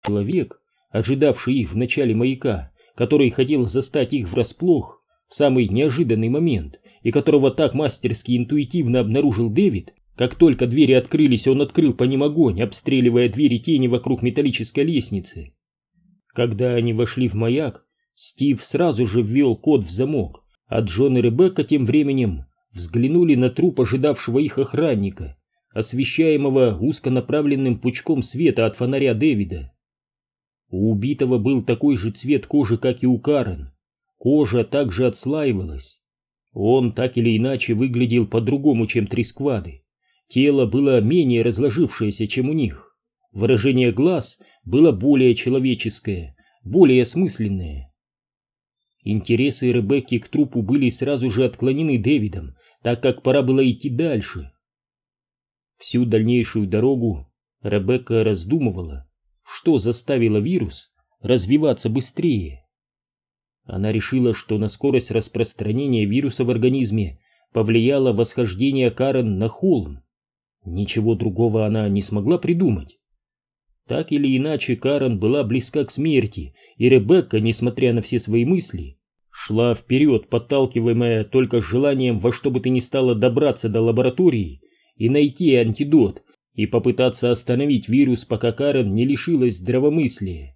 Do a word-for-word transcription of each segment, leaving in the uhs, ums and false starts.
Человек, ожидавший их в начале маяка, который хотел застать их врасплох в самый неожиданный момент, и которого так мастерски интуитивно обнаружил Дэвид, как только двери открылись, он открыл по ним огонь, обстреливая двери тени вокруг металлической лестницы. Когда они вошли в маяк, Стив сразу же ввел код в замок, а Джон и Ребекка тем временем взглянули на труп ожидавшего их охранника, освещаемого узконаправленным пучком света от фонаря Дэвида. У убитого был такой же цвет кожи, как и у Карен. Кожа также отслаивалась. Он так или иначе выглядел по-другому, чем три сквады. Тело было менее разложившееся, чем у них. Выражение глаз было более человеческое, более осмысленное. Интересы Ребекки к трупу были сразу же отклонены Дэвидом, так как пора было идти дальше. Всю дальнейшую дорогу Ребекка раздумывала, что заставило вирус развиваться быстрее. Она решила, что на скорость распространения вируса в организме повлияло восхождение Карен на холм. Ничего другого она не смогла придумать. Так или иначе, Карен была близка к смерти, и Ребекка, несмотря на все свои мысли, шла вперед, подталкиваемая только желанием во что бы то ни стало добраться до лаборатории и найти антидот, и попытаться остановить вирус, пока Карен не лишилась здравомыслия.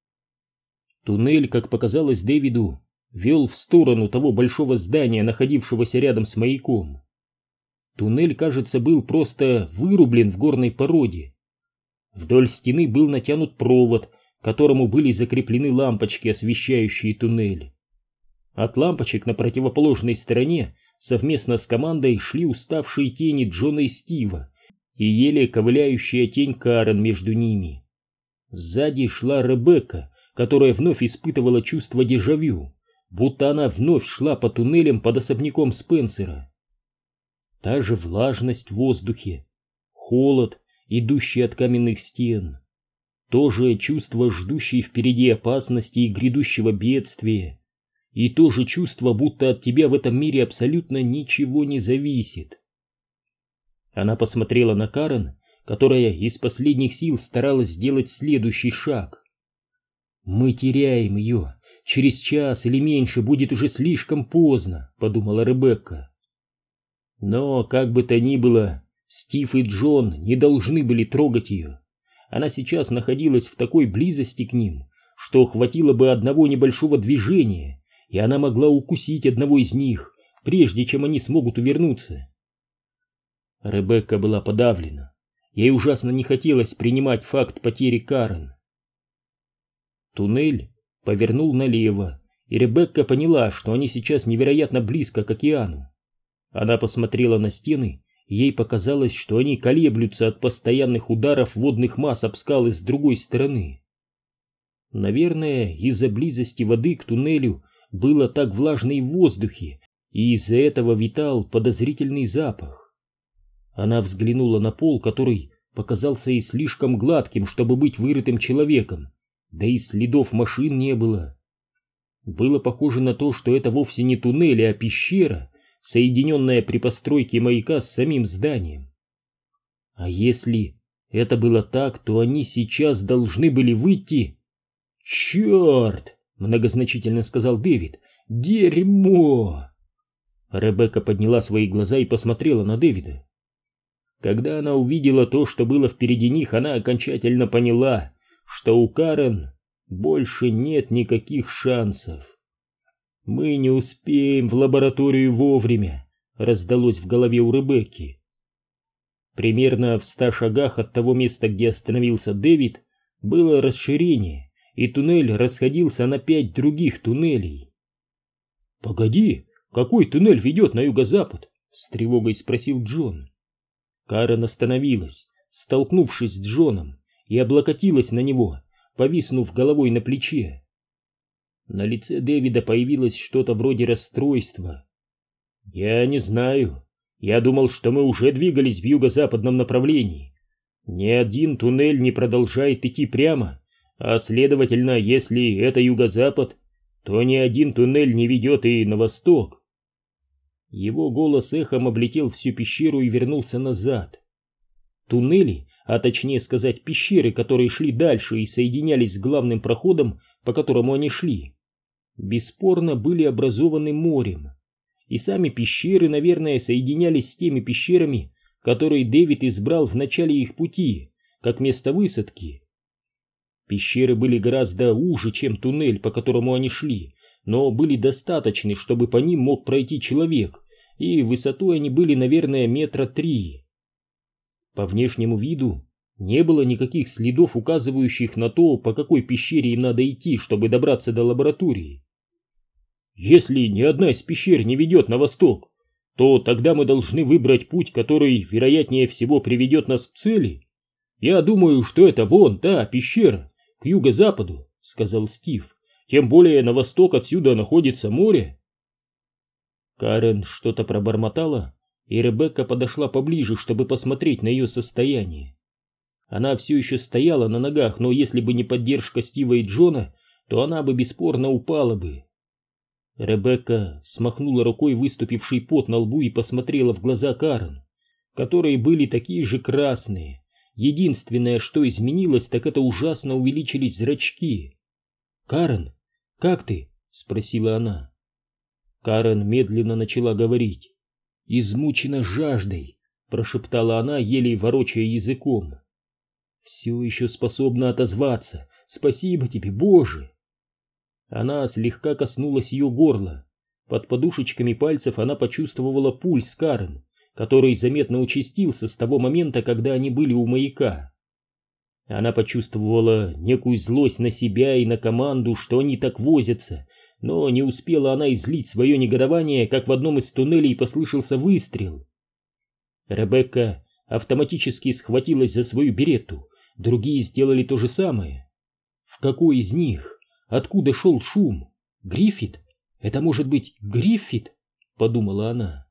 Туннель, как показалось Дэвиду, вел в сторону того большого здания, находившегося рядом с маяком. Туннель, кажется, был просто вырублен в горной породе. Вдоль стены был натянут провод, к которому были закреплены лампочки, освещающие туннель. От лампочек на противоположной стороне совместно с командой шли уставшие тени Джона и Стива и еле ковыляющая тень Карен между ними. Сзади шла Ребекка, которая вновь испытывала чувство дежавю, будто она вновь шла по туннелям под особняком Спенсера. Та же влажность в воздухе, холод, идущий от каменных стен, то же чувство ждущей впереди опасности и грядущего бедствия, и то же чувство, будто от тебя в этом мире абсолютно ничего не зависит. Она посмотрела на Карен, которая из последних сил старалась сделать следующий шаг. «Мы теряем ее. Через час или меньше будет уже слишком поздно», — подумала Ребекка. Но, как бы то ни было, Стив и Джон не должны были трогать ее. Она сейчас находилась в такой близости к ним, что хватило бы одного небольшого движения, и она могла укусить одного из них, прежде чем они смогут увернуться. Ребекка была подавлена. Ей ужасно не хотелось принимать факт потери Карен. Туннель повернул налево, и Ребекка поняла, что они сейчас невероятно близко к океану. Она посмотрела на стены, и ей показалось, что они колеблются от постоянных ударов водных масс об скалы с другой стороны. Наверное, из-за близости воды к туннелю было так влажно и в воздухе, и из-за этого витал подозрительный запах. Она взглянула на пол, который показался ей слишком гладким, чтобы быть вырытым человеком, да и следов машин не было. Было похоже на то, что это вовсе не туннель, а пещера, соединенная при постройке маяка с самим зданием. А если это было так, то они сейчас должны были выйти... «Черт!» — многозначительно сказал Дэвид. «Дерьмо!» Ребекка подняла свои глаза и посмотрела на Дэвида. Когда она увидела то, что было впереди них, она окончательно поняла, что у Карен больше нет никаких шансов. «Мы не успеем в лабораторию вовремя», — раздалось в голове у Ребекки. Примерно в ста шагах от того места, где остановился Дэвид, было расширение, и туннель расходился на пять других туннелей. «Погоди, какой туннель ведет на юго-запад?» — с тревогой спросил Джон. Карен остановилась, столкнувшись с Джоном, и облокотилась на него, повиснув головой на плече. На лице Дэвида появилось что-то вроде расстройства. «Я не знаю. Я думал, что мы уже двигались в юго-западном направлении. Ни один туннель не продолжает идти прямо, а следовательно, если это юго-запад, то ни один туннель не ведет и на восток». Его голос эхом облетел всю пещеру и вернулся назад. Туннели а точнее сказать пещеры, которые шли дальше и соединялись с главным проходом, по которому они шли, бесспорно были образованы морем. И сами пещеры, наверное, соединялись с теми пещерами, которые Дэвид избрал в начале их пути, как место высадки. Пещеры были гораздо уже, чем туннель, по которому они шли, но были достаточны, чтобы по ним мог пройти человек, и высотой они были, наверное, метра три. По внешнему виду не было никаких следов, указывающих на то, по какой пещере им надо идти, чтобы добраться до лаборатории. Если ни одна из пещер не ведет на восток, то тогда мы должны выбрать путь, который, вероятнее всего, приведет нас к цели. Я думаю, что это вон та пещера, к юго-западу, — сказал Стив. Тем более на восток отсюда находится море. Карен что-то пробормотала, и Ребекка подошла поближе, чтобы посмотреть на ее состояние. Она все еще стояла на ногах, но если бы не поддержка Стива и Джона, то она бы бесспорно упала бы. Ребекка смахнула рукой выступивший пот на лбу и посмотрела в глаза Карен, которые были такие же красные. Единственное, что изменилось, так это ужасно увеличились зрачки. «Карен, как ты?» — спросила она. Карен медленно начала говорить. «Измучена жаждой», — прошептала она, еле ворочая языком. «Все еще способна отозваться. Спасибо тебе, Боже!» Она слегка коснулась ее горла. Под подушечками пальцев она почувствовала пульс Карен, который заметно участился с того момента, когда они были у маяка. Она почувствовала некую злость на себя и на команду, что они так возятся, но не успела она излить свое негодование, как в одном из туннелей послышался выстрел. Ребекка автоматически схватилась за свою беретту, другие сделали то же самое. В какой из них? Откуда шел шум? Гриффит? Это может быть Гриффит? Подумала она.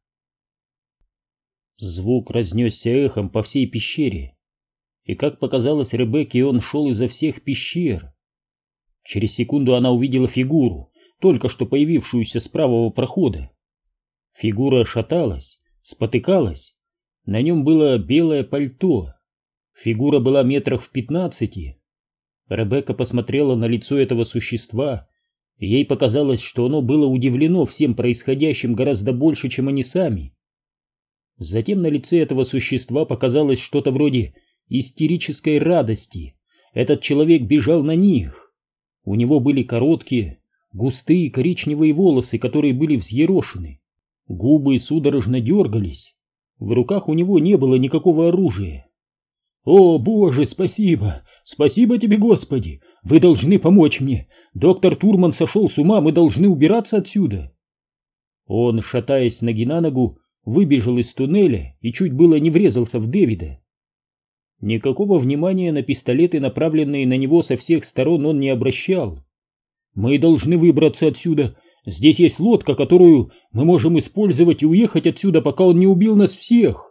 Звук разнесся эхом по всей пещере, и, как показалось Ребекке, он шел изо всех пещер. Через секунду она увидела фигуру, только что появившуюся с правого прохода. Фигура шаталась, спотыкалась, на нем было белое пальто. Фигура была метров в пятнадцати. Ребекка посмотрела на лицо этого существа, и ей показалось, что оно было удивлено всем происходящим гораздо больше, чем они сами. Затем на лице этого существа показалось что-то вроде истерической радости. Этот человек бежал на них. У него были короткие, густые коричневые волосы, которые были взъерошены. Губы судорожно дергались. В руках у него не было никакого оружия. «О, Боже, спасибо! Спасибо тебе, Господи! Вы должны помочь мне! Доктор Турман сошел с ума, мы должны убираться отсюда!» Он, шатаясь ноги на ногу, выбежал из туннеля и чуть было не врезался в Дэвида. Никакого внимания на пистолеты, направленные на него со всех сторон, он не обращал. «Мы должны выбраться отсюда! Здесь есть лодка, которую мы можем использовать и уехать отсюда, пока он не убил нас всех!»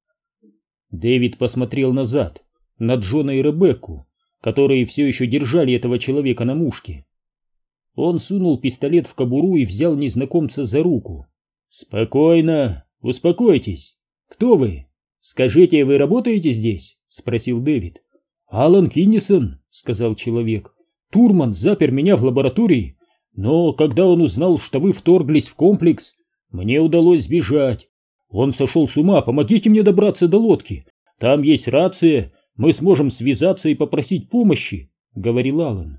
Дэвид посмотрел назад, на Джона и Ребекку, которые все еще держали этого человека на мушке. Он сунул пистолет в кобуру и взял незнакомца за руку. «Спокойно, успокойтесь. Кто вы? Скажите, вы работаете здесь?» — спросил Дэвид. «Алан Киннисон», — сказал человек. «Турман запер меня в лаборатории, но когда он узнал, что вы вторглись в комплекс, мне удалось сбежать. Он сошел с ума, помогите мне добраться до лодки. Там есть рация, мы сможем связаться и попросить помощи», — говорил Алан.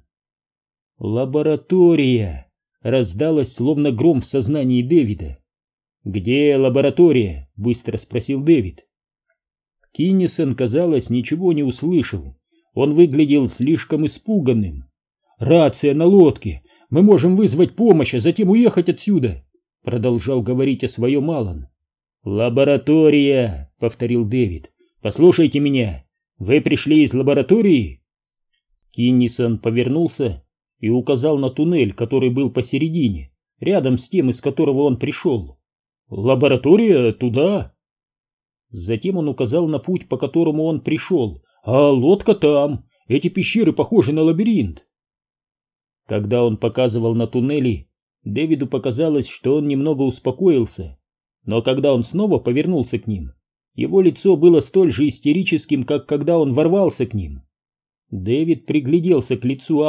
«Лаборатория!» — раздалось словно гром в сознании Дэвида. «Где лаборатория?» — быстро спросил Дэвид. Киннисон, казалось, ничего не услышал. Он выглядел слишком испуганным. «Рация на лодке! Мы можем вызвать помощь, а затем уехать отсюда!» — продолжал говорить о своем Алан. «Лаборатория!» — повторил Дэвид. «Послушайте меня! Вы пришли из лаборатории?» Киннисон повернулся и указал на туннель, который был посередине, рядом с тем, из которого он пришел. «Лаборатория туда!» Затем он указал на путь, по которому он пришел. «А лодка там! Эти пещеры похожи на лабиринт!» Когда он показывал на туннели, Дэвиду показалось, что он немного успокоился. Но когда он снова повернулся к ним, Его лицо было столь же истерическим, как когда он ворвался к ним. Дэвид пригляделся к лицу